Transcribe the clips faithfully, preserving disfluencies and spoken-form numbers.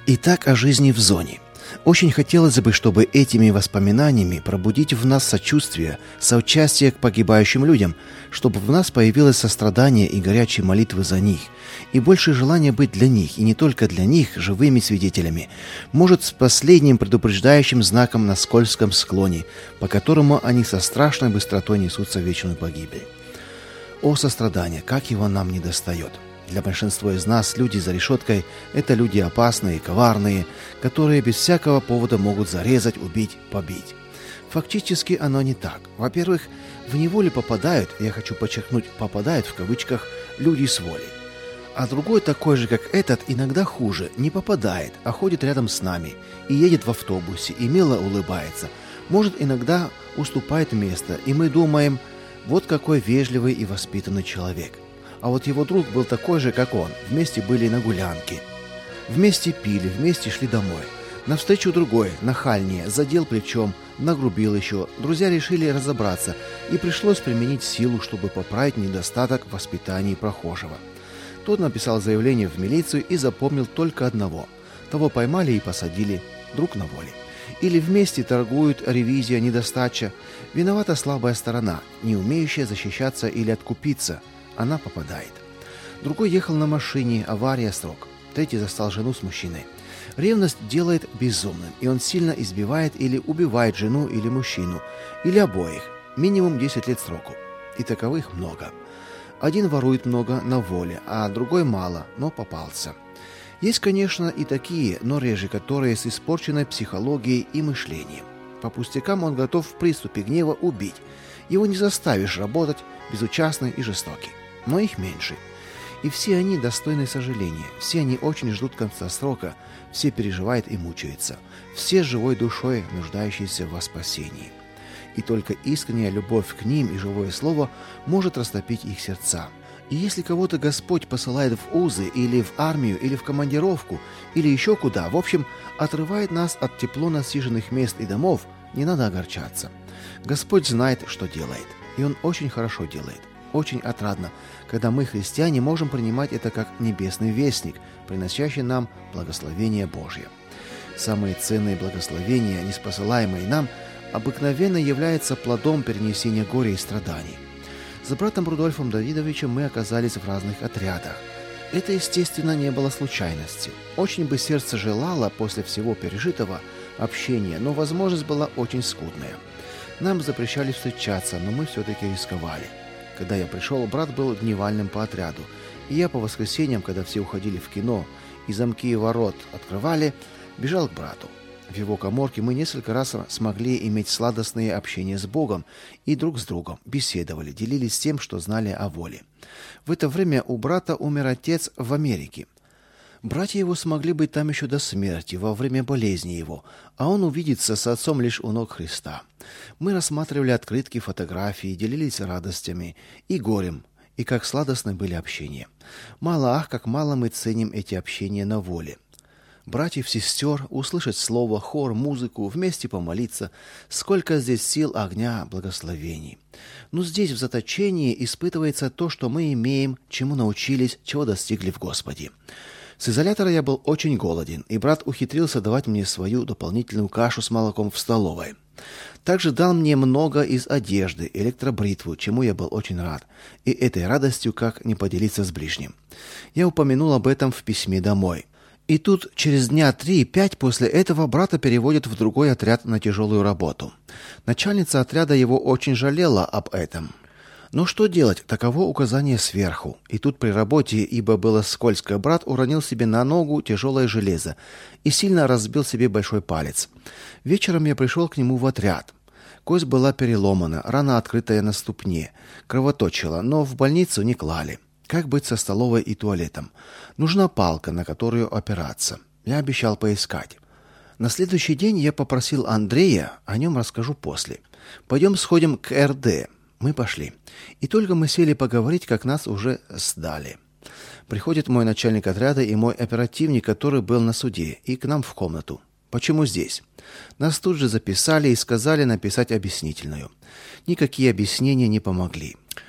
Итак, о жизни в зоне. Очень хотелось бы, чтобы этими воспоминаниями пробудить в нас сочувствие, соучастие к погибающим людям, чтобы в нас появилось сострадание и горячие молитвы за них, и больше желания быть для них, и не только для них, живыми свидетелями, может, с последним предупреждающим знаком на скользком склоне, по которому они со страшной быстротой несутся в вечную погибель. О, сострадание, как его нам недостает! Для большинства из нас люди за решеткой – это люди опасные, коварные, которые без всякого повода могут зарезать, убить, побить. Фактически оно не так. Во-первых, в неволе попадают, я хочу подчеркнуть, попадают в кавычках, люди с волей. А другой такой же, как этот, иногда хуже, не попадает, а ходит рядом с нами и едет в автобусе, и мило улыбается. Может, иногда уступает место, и мы думаем, вот какой вежливый и воспитанный человек. А вот его друг был такой же, как он. Вместе были на гулянке. Вместе пили, вместе шли домой. Навстречу другой, нахальнее, задел плечом, нагрубил еще. Друзья решили разобраться, и пришлось применить силу, чтобы поправить недостаток в воспитании прохожего. Тот написал заявление в милицию и запомнил только одного. Того поймали и посадили, друг на воле. Или вместе торгуют, ревизия, недостача. Виновата слабая сторона, не умеющая защищаться или откупиться. Она попадает. Другой ехал на машине, авария, срок. Третий застал жену с мужчиной. Ревность делает безумным, и он сильно избивает или убивает жену или мужчину, или обоих. Минимум десять лет сроку. И таковых много. Один ворует много на воле, а другой мало, но попался. Есть, конечно, и такие, но реже, которые с испорченной психологией и мышлением. По пустякам он готов в приступе гнева убить. Его не заставишь работать, безучастный и жестокий. Но их меньше. И все они достойны сожаления. Все они очень ждут конца срока. Все переживают и мучаются. Все живой душой, нуждающиеся во спасении. И только искренняя любовь к ним и живое слово может растопить их сердца. И если кого-то Господь посылает в узы, или в армию, или в командировку, или еще куда, в общем, отрывает нас от тепло насиженных мест и домов, не надо огорчаться. Господь знает, что делает. И Он очень хорошо делает. Очень отрадно, когда мы, христиане, можем принимать это как небесный вестник, приносящий нам благословение Божье. Самые ценные благословения, неспосылаемые нам, обыкновенно являются плодом перенесения горя и страданий. С братом Рудольфом Давидовичем мы оказались в разных отрядах. Это, естественно, не было случайностью. Очень бы сердце желало после всего пережитого общения, но возможность была очень скудная. Нам запрещали встречаться, но мы все-таки рисковали. Когда я пришел, брат был дневальным по отряду, и я по воскресеньям, когда все уходили в кино и замки ворот открывали, бежал к брату. В его каморке мы несколько раз смогли иметь сладостные общения с Богом и друг с другом, беседовали, делились тем, что знали о воле. В это время у брата умер отец в Америке. Братья его смогли быть там еще до смерти, во время болезни его, а он увидится с отцом лишь у ног Христа. Мы рассматривали открытки, фотографии, делились радостями и горем, и как сладостны были общения. Мало, ах, как мало мы ценим эти общения на воле. Братьев, сестер, услышать слово, хор, музыку, вместе помолиться. Сколько здесь сил, огня, благословений. Но здесь, в заточении, испытывается то, что мы имеем, чему научились, чего достигли в Господе. С изолятора я был очень голоден, и брат ухитрился давать мне свою дополнительную кашу с молоком в столовой. Также дал мне много из одежды, электробритву, чему я был очень рад, и этой радостью как не поделиться с ближним. Я упомянул об этом в письме домой. И тут через дня три-пять после этого брата переводят в другой отряд на тяжелую работу. Начальница отряда его очень жалела об этом. Но что делать, таково указание сверху. И тут при работе, ибо было скользко, брат уронил себе на ногу тяжелое железо и сильно разбил себе большой палец. Вечером я пришел к нему в отряд. Кость была переломана, рана открытая на ступне, кровоточила, но в больницу не клали. Как быть со столовой и туалетом? Нужна палка, на которую опираться. Я обещал поискать. На следующий день я попросил Андрея, о нем расскажу после. Пойдем сходим к эр дэ. Мы пошли. И только мы сели поговорить, как нас уже сдали. Приходит мой начальник отряда и мой оперативник, который был на суде, и к нам в комнату. Почему здесь? Нас тут же записали и сказали написать объяснительную. Никакие объяснения не помогли.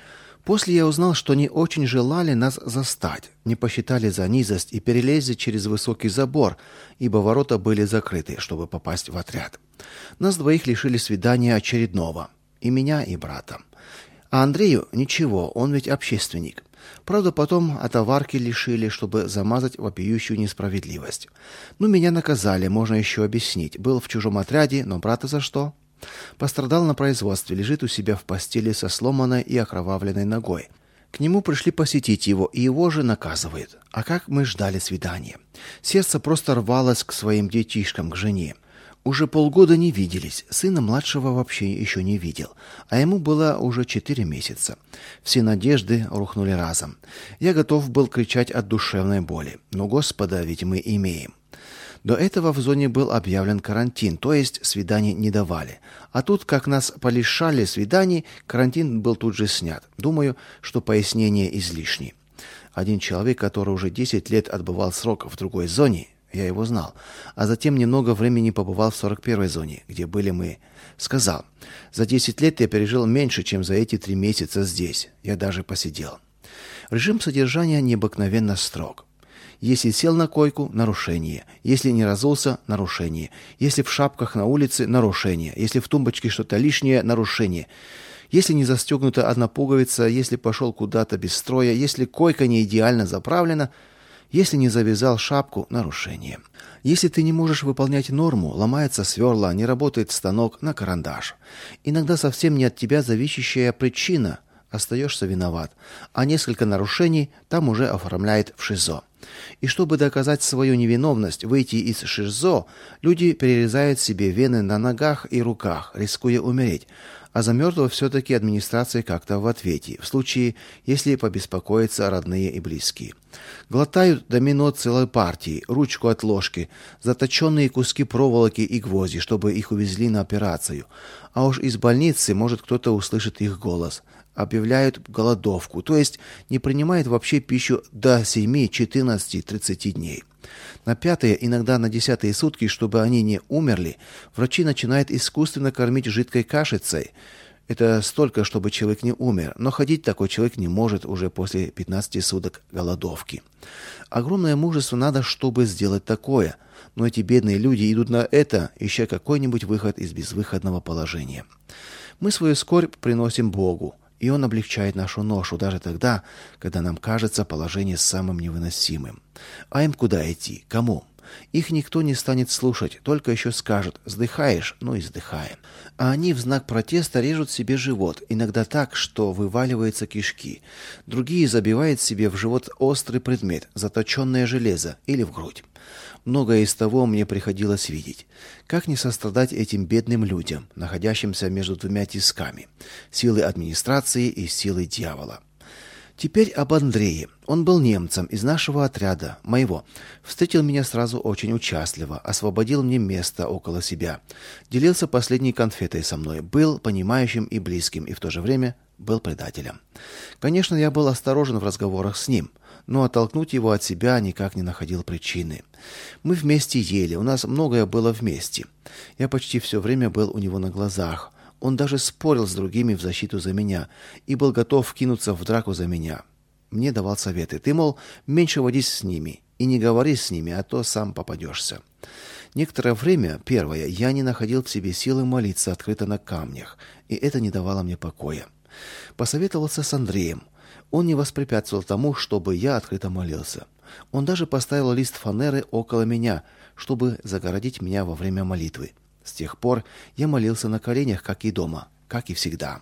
После я узнал, что они очень желали нас застать, не посчитали за низость и перелезли через высокий забор, ибо ворота были закрыты, чтобы попасть в отряд. Нас двоих лишили свидания очередного, и меня, и брата. А Андрею ничего, он ведь общественник. Правда, потом от аварки лишили, чтобы замазать вопиющую несправедливость. Ну, меня наказали, можно еще объяснить. Был в чужом отряде, но брата за что? Пострадал на производстве, лежит у себя в постели со сломанной и окровавленной ногой. К нему пришли посетить его, и его же наказывают. А как мы ждали свидания. Сердце просто рвалось к своим детишкам, к жене. Уже полгода не виделись, сына младшего вообще еще не видел, а ему было уже четыре месяца. Все надежды рухнули разом. Я готов был кричать от душевной боли. Но, Господа, ведь мы имеем. До этого в зоне был объявлен карантин, то есть свиданий не давали. А тут, как нас полишали свиданий, карантин был тут же снят. Думаю, что пояснение излишне. Один человек, который уже десять лет отбывал срок в другой зоне, я его знал, а затем немного времени побывал в сорок первой зоне, где были мы, сказал: «За десять лет я пережил меньше, чем за эти три месяца здесь. Я даже посидел». Режим содержания необыкновенно строг. Если сел на койку – нарушение. Если не разулся – нарушение. Если в шапках на улице – нарушение. Если в тумбочке что-то лишнее – нарушение. Если не застегнута одна пуговица, если пошел куда-то без строя, если койка не идеально заправлена – если не завязал шапку – нарушение. Если ты не можешь выполнять норму, ломается сверла, не работает станок, на карандаш. Иногда совсем не от тебя зависящая причина, остаешься виноват, а несколько нарушений там уже оформляет в ШИЗО. И чтобы доказать свою невиновность, выйти из ШИЗО, люди перерезают себе вены на ногах и руках, рискуя умереть. А за мертвого все-таки администрация как-то в ответе, в случае, если побеспокоятся родные и близкие. Глотают домино целой партии, ручку от ложки, заточенные куски проволоки и гвозди, чтобы их увезли на операцию. А уж из больницы, может, кто-то услышит их голос. Объявляют голодовку, то есть не принимают вообще пищу до семи, четырнадцати, тридцати дней. На пятые, иногда на десятые сутки, чтобы они не умерли, врачи начинают искусственно кормить жидкой кашицей. Это столько, чтобы человек не умер, но ходить такой человек не может уже после пятнадцати суток голодовки. Огромное мужество надо, чтобы сделать такое, но эти бедные люди идут на это, ища какой-нибудь выход из безвыходного положения. Мы свою скорбь приносим Богу, и Он облегчает нашу ношу даже тогда, когда нам кажется положение самым невыносимым. А им куда идти? Кому? Их никто не станет слушать, только еще скажут: «Сдыхаешь?» Ну и сдыхаем. А они в знак протеста режут себе живот, иногда так, что вываливаются кишки. Другие забивают себе в живот острый предмет, заточенное железо, или в грудь. Многое из того мне приходилось видеть. Как не сострадать этим бедным людям, находящимся между двумя тисками – силы администрации и силы дьявола. Теперь об Андрее. Он был немцем из нашего отряда, моего. Встретил меня сразу очень участливо, освободил мне место около себя. Делился последней конфетой со мной, был понимающим и близким, и в то же время был предателем. Конечно, я был осторожен в разговорах с ним, но оттолкнуть его от себя никак не находил причины. Мы вместе ели, у нас многое было вместе. Я почти все время был у него на глазах. Он даже спорил с другими в защиту за меня и был готов кинуться в драку за меня. Мне давал советы. Ты, мол, меньше водись с ними и не говори с ними, а то сам попадешься. Некоторое время, первое, я не находил в себе силы молиться открыто на камнях, и это не давало мне покоя. Посоветовался с Андреем. Он не воспрепятствовал тому, чтобы я открыто молился. Он даже поставил лист фанеры около меня, чтобы загородить меня во время молитвы. С тех пор я молился на коленях, как и дома, как и всегда.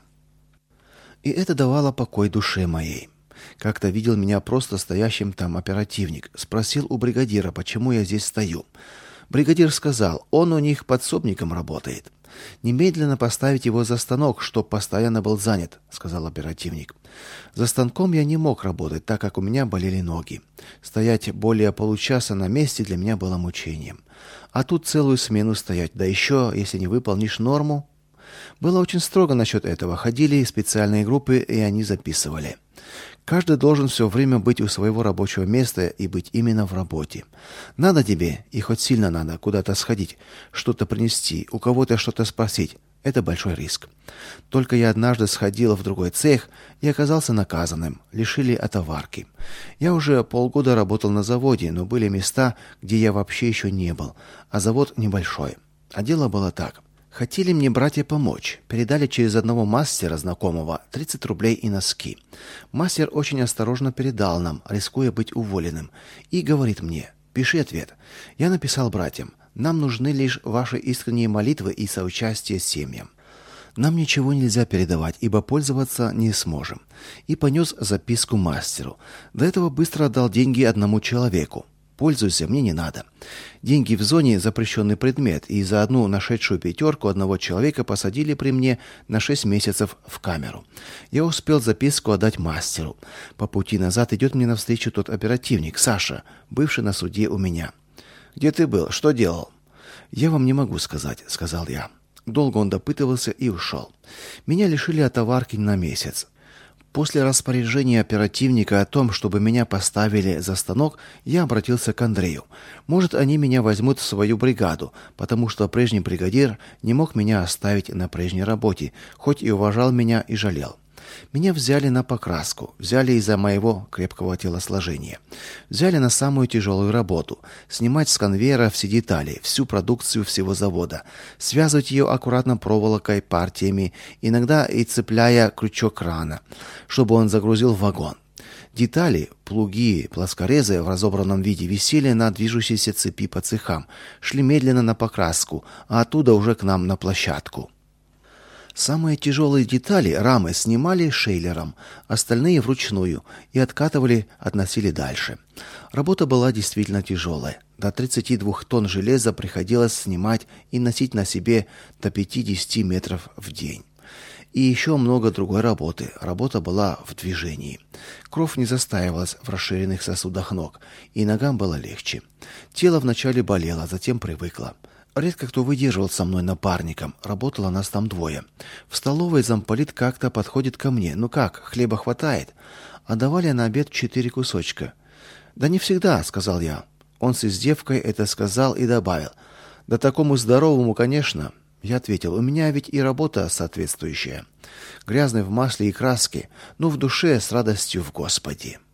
И это давало покой душе моей. Как-то видел меня просто стоящим там оперативник. Спросил у бригадира, почему я здесь стою. Бригадир сказал, он у них подсобником работает. «Немедленно поставить его за станок, чтоб постоянно был занят», — сказал оперативник. За станком я не мог работать, так как у меня болели ноги. Стоять более получаса на месте для меня было мучением. А тут целую смену стоять, да еще, если не выполнишь норму. Было очень строго насчет этого. Ходили специальные группы, и они записывали. Каждый должен все время быть у своего рабочего места и быть именно в работе. Надо тебе, и хоть сильно надо, куда-то сходить, что-то принести, у кого-то что-то спросить. Это большой риск. Только я однажды сходил в другой цех и оказался наказанным, лишили отоварки. Я уже полгода работал на заводе, но были места, где я вообще еще не был, а завод небольшой. А дело было так. Хотели мне братья помочь. Передали через одного мастера знакомого тридцать рублей и носки. Мастер очень осторожно передал нам, рискуя быть уволенным, и говорит мне: "Пиши ответ". Я написал братьям: "Нам нужны лишь ваши искренние молитвы и соучастие семьям. Нам ничего нельзя передавать, ибо пользоваться не сможем". И понес записку мастеру. До этого быстро отдал деньги одному человеку. Пользуйся, мне не надо. Деньги в зоне — запрещенный предмет, и за одну нашедшую пятерку одного человека посадили при мне на шесть месяцев в камеру. Я успел записку отдать мастеру. По пути назад идет мне навстречу тот оперативник, Саша, бывший на суде у меня. "Где ты был? Что делал?" "Я вам не могу сказать", — сказал я. Долго он допытывался и ушел. Меня лишили отоварки на месяц. После распоряжения оперативника о том, чтобы меня поставили за станок, я обратился к Андрею. Может, они меня возьмут в свою бригаду, потому что прежний бригадир не мог меня оставить на прежней работе, хоть и уважал меня и жалел. Меня взяли на покраску, взяли из-за моего крепкого телосложения. Взяли на самую тяжелую работу — снимать с конвейера все детали, всю продукцию всего завода, связывать ее аккуратно проволокой партиями, иногда и цепляя крючок крана, чтобы он загрузил в вагон. Детали, плуги, плоскорезы в разобранном виде висели на движущейся цепи по цехам, шли медленно на покраску, а оттуда уже к нам на площадку. Самые тяжелые детали, рамы, снимали шейлером, остальные вручную и откатывали, относили дальше. Работа была действительно тяжелая. До тридцати двух тонн железа приходилось снимать и носить на себе до пятидесяти метров в день. И еще много другой работы. Работа была в движении. Кровь не застаивалась в расширенных сосудах ног, и ногам было легче. Тело вначале болело, затем привыкло. Редко кто выдерживал со мной напарником. Работало нас там двое. В столовой замполит как-то подходит ко мне. "Ну как, хлеба хватает?" А давали на обед четыре кусочка. "Да не всегда", сказал я. Он с издевкой это сказал и добавил: "Да такому здоровому, конечно". Я ответил: "У меня ведь и работа соответствующая. Грязный в масле и краске, но в душе с радостью в Господе".